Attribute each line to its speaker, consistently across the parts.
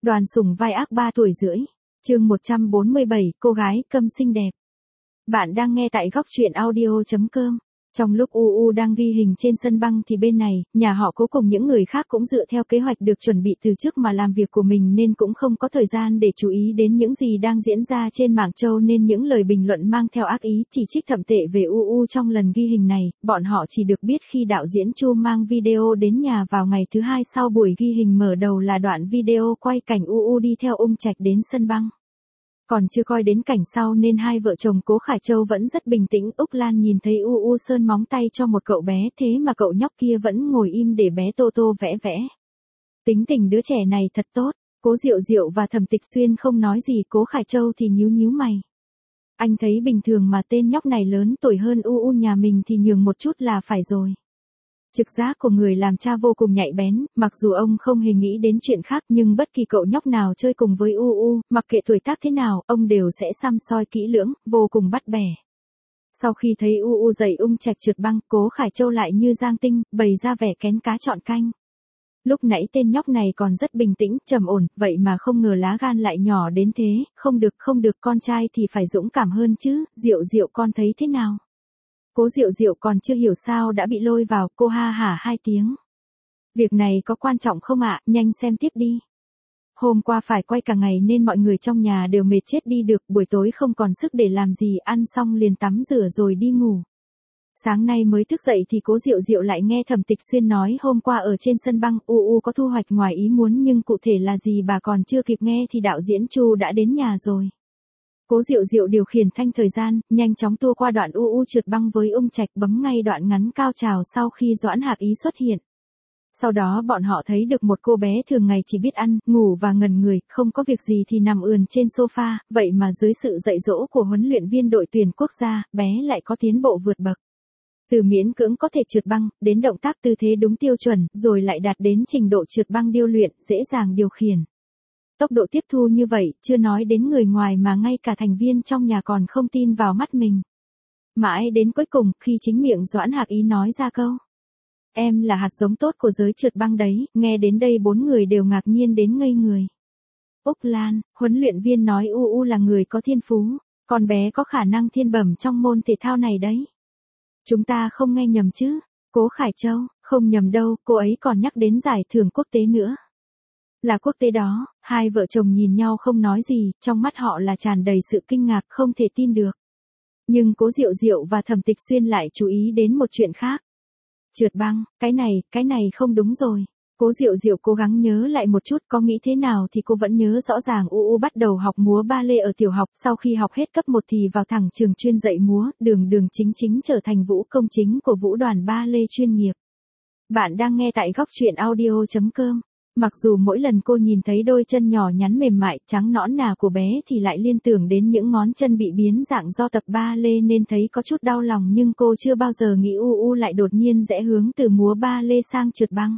Speaker 1: Đoàn Sủng vai ác 3 tuổi rưỡi. Chương 147, cô gái câm xinh đẹp. Bạn đang nghe tại góc truyện audio.com. Trong lúc UU đang ghi hình trên sân băng thì bên này, nhà họ Cố cùng những người khác cũng dựa theo kế hoạch được chuẩn bị từ trước mà làm việc của mình nên cũng không có thời gian để chú ý đến những gì đang diễn ra trên mạng châu, nên những lời bình luận mang theo ác ý, chỉ trích thậm tệ về UU trong lần ghi hình này, bọn họ chỉ được biết khi đạo diễn Chu mang video đến nhà vào ngày thứ hai sau buổi ghi hình. Mở đầu là đoạn video quay cảnh UU đi theo Ung Trạch đến sân băng. Còn chưa coi đến cảnh sau nên hai vợ chồng Cố Khải Châu vẫn rất bình tĩnh. Úc Lan nhìn thấy UU sơn móng tay cho một cậu bé, thế mà cậu nhóc kia vẫn ngồi im để bé Tô Tô vẽ vẽ. Tính tình đứa trẻ này thật tốt. Cố Diệu Diệu và Thẩm Tịch Xuyên không nói gì, Cố Khải Châu thì nhíu nhíu mày. Anh thấy bình thường mà tên nhóc này lớn tuổi hơn UU nhà mình thì nhường một chút là phải rồi. Trực giác của người làm cha vô cùng nhạy bén, mặc dù ông không hề nghĩ đến chuyện khác nhưng bất kỳ cậu nhóc nào chơi cùng với UU, mặc kệ tuổi tác thế nào, ông đều sẽ săm soi kỹ lưỡng, vô cùng bắt bẻ. Sau khi thấy UU dạy Ung Trạch trượt băng, Cố Khải Châu lại như Giang Tinh, bày ra vẻ kén cá chọn canh. Lúc nãy tên nhóc này còn rất bình tĩnh, trầm ổn, vậy mà không ngờ lá gan lại nhỏ đến thế. Không được, con trai thì phải dũng cảm hơn chứ. Diệu Diệu con thấy thế nào? Cố Diệu Diệu còn chưa hiểu sao đã bị lôi vào, cô ha hả 2 tiếng. Việc này có quan trọng không ạ? Nhanh xem tiếp đi. Hôm qua phải quay cả ngày nên mọi người trong nhà đều mệt chết đi được, buổi tối không còn sức để làm gì, ăn xong liền tắm rửa rồi đi ngủ. Sáng nay mới thức dậy thì Cố Diệu Diệu lại nghe Thẩm Tịch Xuyên nói hôm qua ở trên sân băng UU có thu hoạch ngoài ý muốn, nhưng cụ thể là gì bà còn chưa kịp nghe thì đạo diễn Chu đã đến nhà rồi. Cố Diệu Diệu điều khiển thanh thời gian, nhanh chóng tua qua đoạn UU trượt băng với Ung Trạch, bấm ngay đoạn ngắn cao trào sau khi Doãn Hạc Ý xuất hiện. Sau đó bọn họ thấy được một cô bé thường ngày chỉ biết ăn, ngủ và ngẩn người, không có việc gì thì nằm ườn trên sofa, vậy mà dưới sự dạy dỗ của huấn luyện viên đội tuyển quốc gia, bé lại có tiến bộ vượt bậc. Từ miễn cưỡng có thể trượt băng, đến động tác tư thế đúng tiêu chuẩn, rồi lại đạt đến trình độ trượt băng điêu luyện, dễ dàng điều khiển. Tốc độ tiếp thu như vậy, chưa nói đến người ngoài mà ngay cả thành viên trong nhà còn không tin vào mắt mình. Mãi đến cuối cùng, khi chính miệng Doãn Hạc Ý nói ra câu: "Em là hạt giống tốt của giới trượt băng đấy", nghe đến đây 4 người đều ngạc nhiên đến ngây người. Úc Lan, huấn luyện viên nói UU là người có thiên phú, con bé có khả năng thiên bẩm trong môn thể thao này đấy. Chúng ta không nghe nhầm chứ? Cố Khải Châu, không nhầm đâu, cô ấy còn nhắc đến giải thưởng quốc tế nữa. Là quốc tế đó. Hai vợ chồng nhìn nhau không nói gì, trong mắt họ là tràn đầy sự kinh ngạc, không thể tin được. Nhưng Cố Diệu Diệu và Thẩm Tịch Xuyên lại chú ý đến một chuyện khác. Trượt băng, cái này không đúng rồi. Cố Diệu Diệu cố gắng nhớ lại một chút, có nghĩ thế nào thì cô vẫn nhớ rõ ràng UU bắt đầu học múa ba lê ở tiểu học, sau khi học hết cấp 1 thì vào thẳng trường chuyên dạy múa, đường chính trở thành vũ công chính của vũ đoàn ba lê chuyên nghiệp. Bạn đang nghe tại góc truyện audio.com. Mặc dù mỗi lần cô nhìn thấy đôi chân nhỏ nhắn mềm mại, trắng nõn nà của bé thì lại liên tưởng đến những ngón chân bị biến dạng do tập ba lê nên thấy có chút đau lòng, nhưng cô chưa bao giờ nghĩ UU lại đột nhiên rẽ hướng từ múa ba lê sang trượt băng.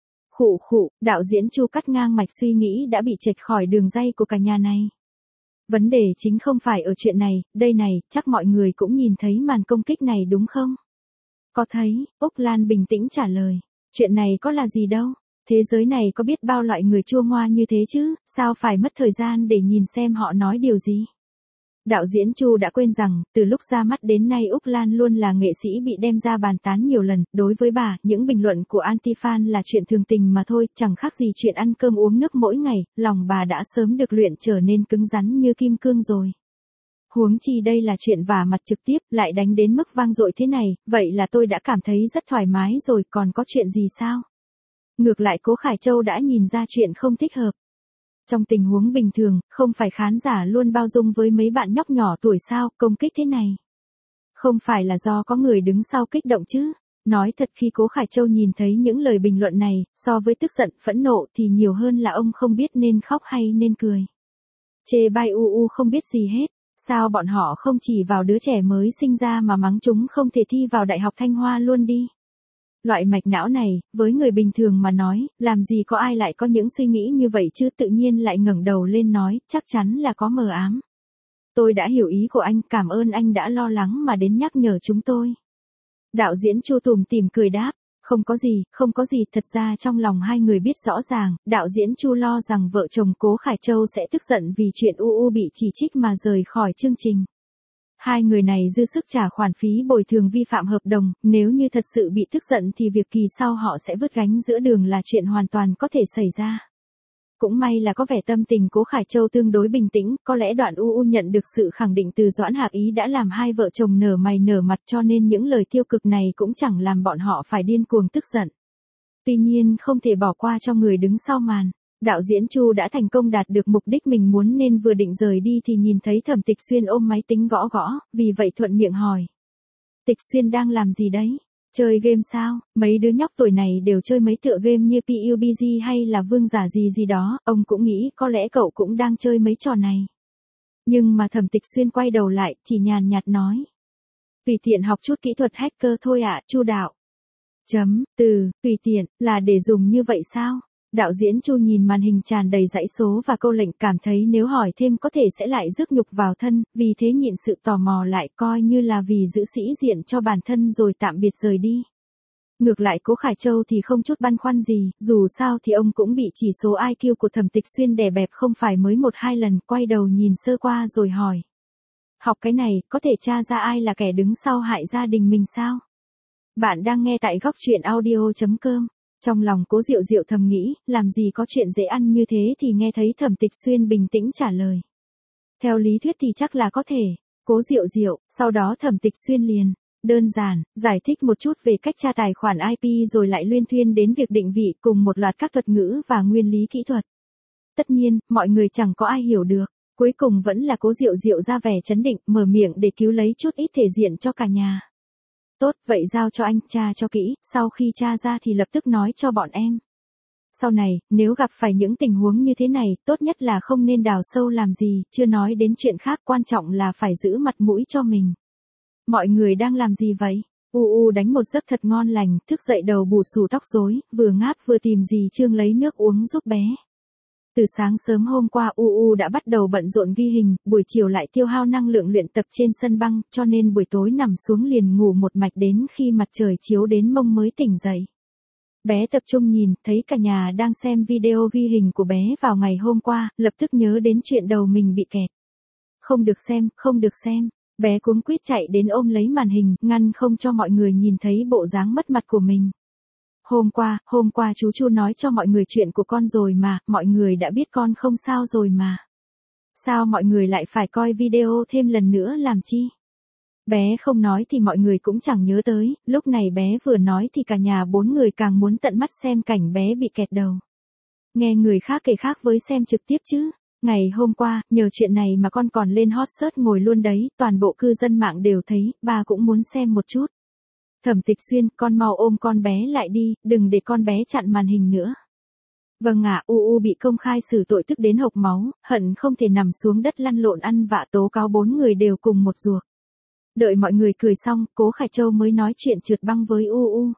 Speaker 1: Khụ, đạo diễn Chu cắt ngang mạch suy nghĩ đã bị chệch khỏi đường ray của cả nhà này. Vấn đề chính không phải ở chuyện này, đây này, chắc mọi người cũng nhìn thấy màn công kích này đúng không? Có thấy, Úc Lan bình tĩnh trả lời. Chuyện này có là gì đâu. Thế giới này có biết bao loại người chua ngoa như thế chứ, sao phải mất thời gian để nhìn xem họ nói điều gì. Đạo diễn Chu đã quên rằng, từ lúc ra mắt đến nay Úc Lan luôn là nghệ sĩ bị đem ra bàn tán nhiều lần, đối với bà, những bình luận của anti-fan là chuyện thường tình mà thôi, chẳng khác gì chuyện ăn cơm uống nước mỗi ngày, lòng bà đã sớm được luyện trở nên cứng rắn như kim cương rồi. Huống chi đây là chuyện vả mặt trực tiếp, lại đánh đến mức vang dội thế này, vậy là tôi đã cảm thấy rất thoải mái rồi, còn có chuyện gì sao? Ngược lại Cố Khải Châu đã nhìn ra chuyện không thích hợp. Trong tình huống bình thường, không phải khán giả luôn bao dung với mấy bạn nhóc nhỏ tuổi sao, công kích thế này. Không phải là do có người đứng sau kích động chứ. Nói thật, khi Cố Khải Châu nhìn thấy những lời bình luận này, so với tức giận, phẫn nộ thì nhiều hơn là ông không biết nên khóc hay nên cười. Chê bai UU không biết gì hết, sao bọn họ không chỉ vào đứa trẻ mới sinh ra mà mắng chúng không thể thi vào Đại học Thanh Hoa luôn đi. Loại mạch não này, với người bình thường mà nói, làm gì có ai lại có những suy nghĩ như vậy chứ, tự nhiên lại ngẩng đầu lên nói, chắc chắn là có mờ ám. Tôi đã hiểu ý của anh, cảm ơn anh đã lo lắng mà đến nhắc nhở chúng tôi. Đạo diễn Chu tủm tỉm cười đáp, Không có gì, thật ra trong lòng hai người biết rõ ràng, đạo diễn Chu lo rằng vợ chồng Cố Khải Châu sẽ tức giận vì chuyện UU bị chỉ trích mà rời khỏi chương trình. Hai người này dư sức trả khoản phí bồi thường vi phạm hợp đồng, nếu như thật sự bị tức giận thì việc kỳ sau họ sẽ vứt gánh giữa đường là chuyện hoàn toàn có thể xảy ra. Cũng may là có vẻ tâm tình Cố Khải Châu tương đối bình tĩnh, có lẽ đoạn UU nhận được sự khẳng định từ Doãn Hạc Ý đã làm hai vợ chồng nở mày nở mặt, cho nên những lời tiêu cực này cũng chẳng làm bọn họ phải điên cuồng tức giận. Tuy nhiên không thể bỏ qua cho người đứng sau màn. Đạo diễn Chu đã thành công đạt được mục đích mình muốn nên vừa định rời đi thì nhìn thấy Thẩm Tịch Xuyên ôm máy tính gõ gõ, vì vậy thuận miệng hỏi. Tịch Xuyên đang làm gì đấy? Chơi game sao? Mấy đứa nhóc tuổi này đều chơi mấy tựa game như PUBG hay là Vương Giả gì gì đó, ông cũng nghĩ có lẽ cậu cũng đang chơi mấy trò này. Nhưng mà Thẩm Tịch Xuyên quay đầu lại, chỉ nhàn nhạt nói. Tùy tiện học chút kỹ thuật hacker thôi ạ, Chu đạo. Tùy tiện, là để dùng như vậy sao? Đạo diễn Chu nhìn màn hình tràn đầy dãy số và câu lệnh, cảm thấy nếu hỏi thêm có thể sẽ lại rước nhục vào thân, vì thế nhịn sự tò mò lại, coi như là vì giữ sĩ diện cho bản thân rồi tạm biệt rời đi. Ngược lại Cố Khải Châu thì không chút băn khoăn gì, dù sao thì ông cũng bị chỉ số IQ của Thẩm Tịch Xuyên đè bẹp không phải mới 1-2 lần, quay đầu nhìn sơ qua rồi hỏi. Học cái này, có thể tra ra ai là kẻ đứng sau hại gia đình mình sao? Bạn đang nghe tại góc truyện audio.com. Trong lòng Cố Diệu Diệu thầm nghĩ, làm gì có chuyện dễ ăn như thế thì nghe thấy Thẩm Tịch Xuyên bình tĩnh trả lời. Theo lý thuyết thì chắc là có thể. Cố Diệu Diệu, sau đó Thẩm Tịch Xuyên liền, đơn giản, giải thích một chút về cách tra tài khoản IP rồi lại luyên thuyên đến việc định vị cùng một loạt các thuật ngữ và nguyên lý kỹ thuật. Tất nhiên, mọi người chẳng có ai hiểu được. Cuối cùng vẫn là Cố Diệu Diệu ra vẻ trấn định, mở miệng để cứu lấy chút ít thể diện cho cả nhà. Tốt, vậy giao cho anh, tra cho kỹ, sau khi tra ra thì lập tức nói cho bọn em. Sau này, nếu gặp phải những tình huống như thế này, tốt nhất là không nên đào sâu làm gì, chưa nói đến chuyện khác, quan trọng là phải giữ mặt mũi cho mình. Mọi người đang làm gì vậy? UU đánh một giấc thật ngon lành, thức dậy đầu bù xù tóc rối, vừa ngáp vừa tìm dì Trương lấy nước uống giúp bé. Từ sáng sớm hôm qua UU đã bắt đầu bận rộn ghi hình, buổi chiều lại tiêu hao năng lượng luyện tập trên sân băng, cho nên buổi tối nằm xuống liền ngủ một mạch đến khi mặt trời chiếu đến mông mới tỉnh dậy. Bé tập trung nhìn, thấy cả nhà đang xem video ghi hình của bé vào ngày hôm qua, lập tức nhớ đến chuyện đầu mình bị kẹt. Không được xem. Bé cuống quýt chạy đến ôm lấy màn hình, ngăn không cho mọi người nhìn thấy bộ dáng mất mặt của mình. Hôm qua chú Chu nói cho mọi người chuyện của con rồi mà, mọi người đã biết con không sao rồi mà. Sao mọi người lại phải coi video thêm lần nữa làm chi? Bé không nói thì mọi người cũng chẳng nhớ tới, lúc này bé vừa nói thì cả nhà 4 người càng muốn tận mắt xem cảnh bé bị kẹt đầu. Nghe người khác kể khác với xem trực tiếp chứ. Ngày hôm qua, nhờ chuyện này mà con còn lên hot search ngồi luôn đấy, toàn bộ cư dân mạng đều thấy, ba cũng muốn xem một chút. Thẩm Tịch Xuyên, con mau ôm con bé lại đi, đừng để con bé chặn màn hình nữa. Vâng ạ, UU bị công khai xử tội tức đến hộc máu, hận không thể nằm xuống đất lăn lộn ăn vạ tố cáo 4 người đều cùng một ruột. Đợi mọi người cười xong, Cố Khải Châu mới nói chuyện trượt băng với UU.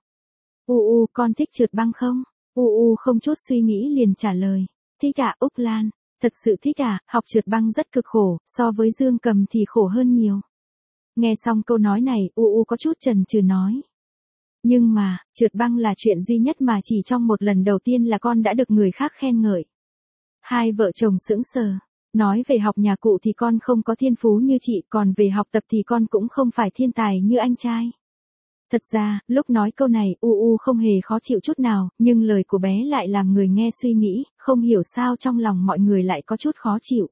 Speaker 1: UU, con thích trượt băng không? UU không chút suy nghĩ liền trả lời. Thích ạ, Úc Lan. Thật sự thích à, học trượt băng rất cực khổ, so với dương cầm thì khổ hơn nhiều. Nghe xong câu nói này, UU có chút chần chừ nói. Nhưng mà, trượt băng là chuyện duy nhất mà chỉ trong một lần đầu tiên là con đã được người khác khen ngợi. Hai vợ chồng sững sờ. Nói về học nhà cụ thì con không có thiên phú như chị, còn về học tập thì con cũng không phải thiên tài như anh trai. Thật ra, lúc nói câu này, UU không hề khó chịu chút nào, nhưng lời của bé lại làm người nghe suy nghĩ, không hiểu sao trong lòng mọi người lại có chút khó chịu.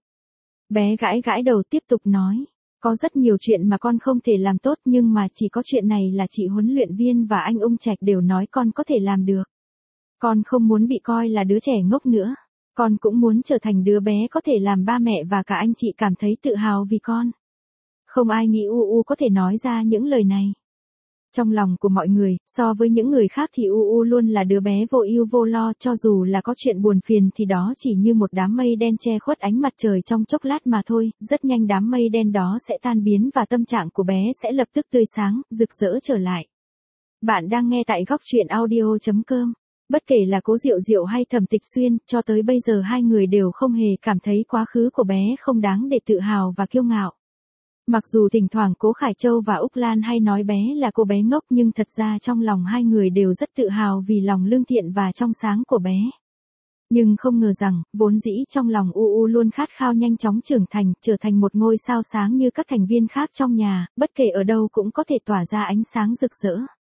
Speaker 1: Bé gãi gãi đầu tiếp tục nói, có rất nhiều chuyện mà con không thể làm tốt nhưng mà chỉ có chuyện này là chị huấn luyện viên và anh Ung Trạch đều nói con có thể làm được. Con không muốn bị coi là đứa trẻ ngốc nữa. Con cũng muốn trở thành đứa bé có thể làm ba mẹ và cả anh chị cảm thấy tự hào vì con. Không ai nghĩ UU có thể nói ra những lời này. Trong lòng của mọi người, so với những người khác thì UU luôn là đứa bé vô ưu vô lo, cho dù là có chuyện buồn phiền thì đó chỉ như một đám mây đen che khuất ánh mặt trời trong chốc lát mà thôi, rất nhanh đám mây đen đó sẽ tan biến và tâm trạng của bé sẽ lập tức tươi sáng, rực rỡ trở lại. Bạn đang nghe tại góc truyện audio.com. Bất kể là Cố Diệu Diệu hay Thẩm Tịch Xuyên, cho tới bây giờ hai người đều không hề cảm thấy quá khứ của bé không đáng để tự hào và kiêu ngạo. Mặc dù thỉnh thoảng Cố Khải Châu và Úc Lan hay nói bé là cô bé ngốc nhưng thật ra trong lòng hai người đều rất tự hào vì lòng lương thiện và trong sáng của bé. Nhưng không ngờ rằng, vốn dĩ trong lòng UU luôn khát khao nhanh chóng trưởng thành, trở thành một ngôi sao sáng như các thành viên khác trong nhà, bất kể ở đâu cũng có thể tỏa ra ánh sáng rực rỡ.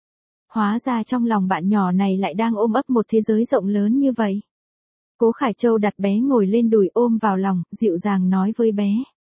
Speaker 1: Hóa ra trong lòng bạn nhỏ này lại đang ôm ấp một thế giới rộng lớn như vậy. Cố Khải Châu đặt bé ngồi lên đùi ôm vào lòng, dịu dàng nói với bé.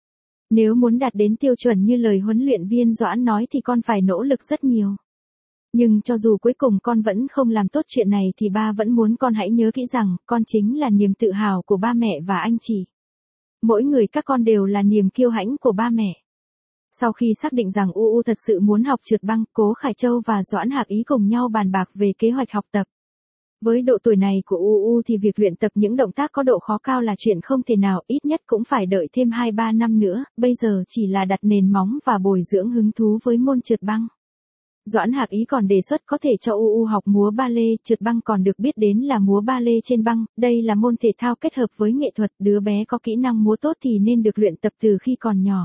Speaker 1: Nếu muốn đạt đến tiêu chuẩn như lời huấn luyện viên Doãn nói thì con phải nỗ lực rất nhiều. Nhưng cho dù cuối cùng con vẫn không làm tốt chuyện này thì ba vẫn muốn con hãy nhớ kỹ rằng, con chính là niềm tự hào của ba mẹ và anh chị. Mỗi người các con đều là niềm kiêu hãnh của ba mẹ. Sau khi xác định rằng UU thật sự muốn học trượt băng, Cố Khải Châu và Doãn Hạc Ý cùng nhau bàn bạc về kế hoạch học tập. Với độ tuổi này của UU thì việc luyện tập những động tác có độ khó cao là chuyện không thể nào, ít nhất cũng phải đợi thêm 2-3 năm nữa, bây giờ chỉ là đặt nền móng và bồi dưỡng hứng thú với môn trượt băng. Doãn Hạc Ý còn đề xuất có thể cho UU học múa ba lê, trượt băng còn được biết đến là múa ba lê trên băng, đây là môn thể thao kết hợp với nghệ thuật, đứa bé có kỹ năng múa tốt thì nên được luyện tập từ khi còn nhỏ.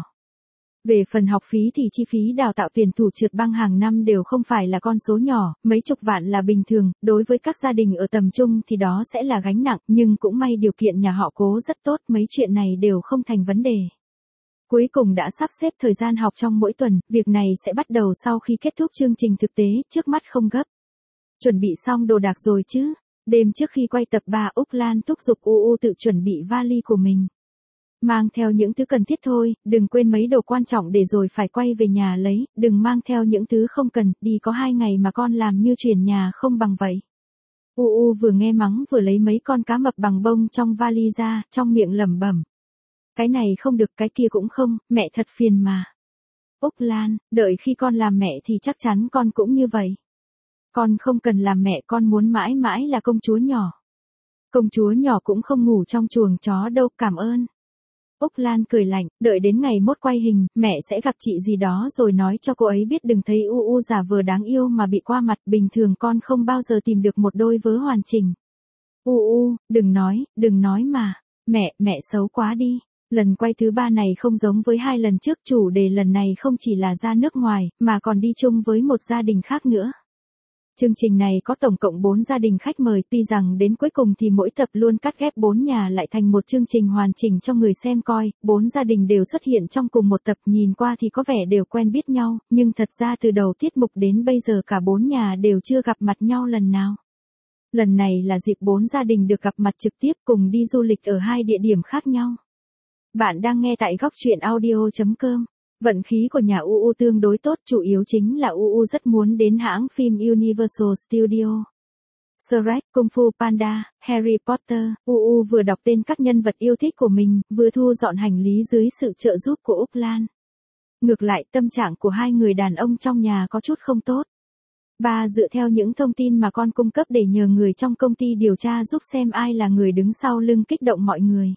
Speaker 1: Về phần học phí thì chi phí đào tạo tuyển thủ trượt băng hàng năm đều không phải là con số nhỏ, mấy chục vạn là bình thường, đối với các gia đình ở tầm trung thì đó sẽ là gánh nặng, nhưng cũng may điều kiện nhà họ Cố rất tốt, mấy chuyện này đều không thành vấn đề. Cuối cùng đã sắp xếp thời gian học trong mỗi tuần, việc này sẽ bắt đầu sau khi kết thúc chương trình thực tế, trước mắt không gấp. Chuẩn bị xong đồ đạc rồi chứ? Đêm trước khi quay tập 3 Úc Lan thúc giục UU tự chuẩn bị vali của mình. Mang theo những thứ cần thiết thôi, đừng quên mấy đồ quan trọng để rồi phải quay về nhà lấy, đừng mang theo những thứ không cần, đi có 2 ngày mà con làm như chuyển nhà không bằng vậy. UU vừa nghe mắng vừa lấy mấy con cá mập bằng bông trong vali ra, trong miệng lẩm bẩm. Cái này không được, cái kia cũng không, mẹ thật phiền mà. Úc Lan, đợi khi con làm mẹ thì chắc chắn con cũng như vậy. Con không cần làm mẹ, con muốn mãi mãi là công chúa nhỏ. Công chúa nhỏ cũng không ngủ trong chuồng chó đâu, cảm ơn. Úc Lan cười lạnh, đợi đến ngày mốt quay hình, mẹ sẽ gặp chị gì đó rồi nói cho cô ấy biết đừng thấy UU giả vờ đáng yêu mà bị qua mặt, bình thường con không bao giờ tìm được một đôi vớ hoàn chỉnh. UU, đừng nói mà, mẹ xấu quá đi. Lần quay thứ 3 này không giống với 2 lần trước, chủ đề lần này không chỉ là ra nước ngoài, mà còn đi chung với một gia đình khác nữa. Chương trình này có tổng cộng 4 gia đình khách mời, tuy rằng đến cuối cùng thì mỗi tập luôn cắt ghép 4 nhà lại thành một chương trình hoàn chỉnh cho người xem coi, 4 gia đình đều xuất hiện trong cùng một tập, nhìn qua thì có vẻ đều quen biết nhau, nhưng thật ra từ đầu tiết mục đến bây giờ cả 4 nhà đều chưa gặp mặt nhau lần nào. Lần này là dịp 4 gia đình được gặp mặt trực tiếp cùng đi du lịch ở 2 địa điểm khác nhau. Bạn đang nghe tại góc truyện audio.com. Vận khí của nhà UU tương đối tốt, chủ yếu chính là UU rất muốn đến hãng phim Universal Studio. Shrek, Kung Fu Panda, Harry Potter, UU vừa đọc tên các nhân vật yêu thích của mình, vừa thu dọn hành lý dưới sự trợ giúp của Úc Lan. Ngược lại, tâm trạng của 2 người đàn ông trong nhà có chút không tốt. Ba dựa theo những thông tin mà con cung cấp để nhờ người trong công ty điều tra giúp xem ai là người đứng sau lưng kích động mọi người.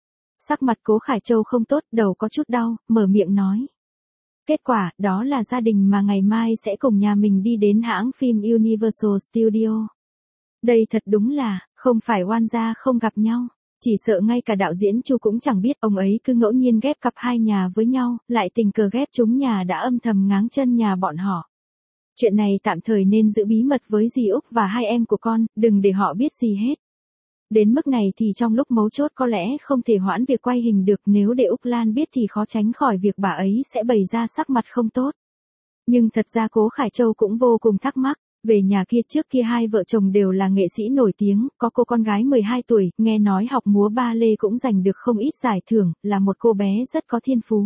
Speaker 1: Sắc mặt Cố Khải Châu không tốt, đầu có chút đau, mở miệng nói. Kết quả, đó là gia đình mà ngày mai sẽ cùng nhà mình đi đến hãng phim Universal Studio. Đây thật đúng là, không phải oan gia không gặp nhau. Chỉ sợ ngay cả đạo diễn Chu cũng chẳng biết, ông ấy cứ ngẫu nhiên ghép cặp 2 nhà với nhau, lại tình cờ ghép chúng nhà đã âm thầm ngáng chân nhà bọn họ. Chuyện này tạm thời nên giữ bí mật với dì Úc và 2 em của con, đừng để họ biết gì hết. Đến mức này thì trong lúc mấu chốt có lẽ không thể hoãn việc quay hình được, nếu để Úc Lan biết thì khó tránh khỏi việc bà ấy sẽ bày ra sắc mặt không tốt. Nhưng thật ra Cố Khải Châu cũng vô cùng thắc mắc, về nhà kia trước kia 2 vợ chồng đều là nghệ sĩ nổi tiếng, có cô con gái 12 tuổi, nghe nói học múa ba lê cũng giành được không ít giải thưởng, là một cô bé rất có thiên phú.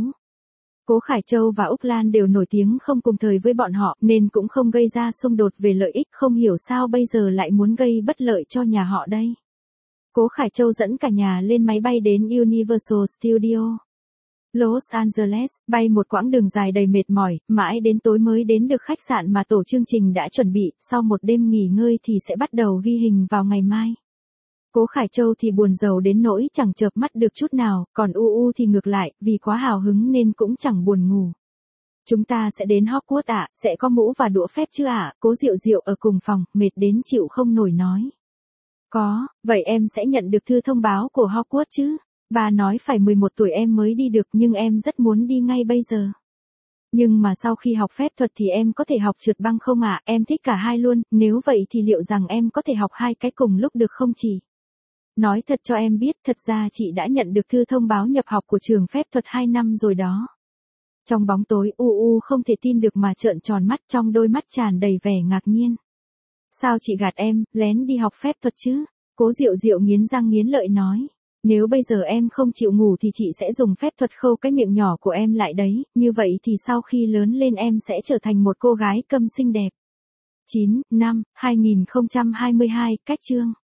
Speaker 1: Cố Khải Châu và Úc Lan đều nổi tiếng không cùng thời với bọn họ, nên cũng không gây ra xung đột về lợi ích, không hiểu sao bây giờ lại muốn gây bất lợi cho nhà họ đây. Cố Khải Châu dẫn cả nhà lên máy bay đến Universal Studio Los Angeles, bay một quãng đường dài đầy mệt mỏi, mãi đến tối mới đến được khách sạn mà tổ chương trình đã chuẩn bị, sau một đêm nghỉ ngơi thì sẽ bắt đầu ghi hình vào ngày mai. Cố Khải Châu thì buồn rầu đến nỗi chẳng chợp mắt được chút nào, còn UU thì ngược lại, vì quá hào hứng nên cũng chẳng buồn ngủ. Chúng ta sẽ đến Hogwarts ạ, sẽ có mũ và đũa phép chứ ạ, Cố Diệu Diệu ở cùng phòng, mệt đến chịu không nổi nói. Có, vậy em sẽ nhận được thư thông báo của Hogwarts chứ? Bà nói phải 11 tuổi em mới đi được nhưng em rất muốn đi ngay bây giờ. Nhưng mà sau khi học phép thuật thì em có thể học trượt băng không ạ? Em thích cả hai luôn, nếu vậy thì liệu rằng em có thể học hai cái cùng lúc được không chị? Nói thật cho em biết, thật ra chị đã nhận được thư thông báo nhập học của trường phép thuật 2 năm rồi đó. Trong bóng tối, UU không thể tin được mà trợn tròn mắt, trong đôi mắt tràn đầy vẻ ngạc nhiên. Sao chị gạt em, lén đi học phép thuật chứ? Cố Diệu Diệu nghiến răng nghiến lợi nói. Nếu bây giờ em không chịu ngủ thì chị sẽ dùng phép thuật khâu cái miệng nhỏ của em lại đấy, như vậy thì sau khi lớn lên em sẽ trở thành một cô gái câm xinh đẹp. 9/5/2022, cách chương.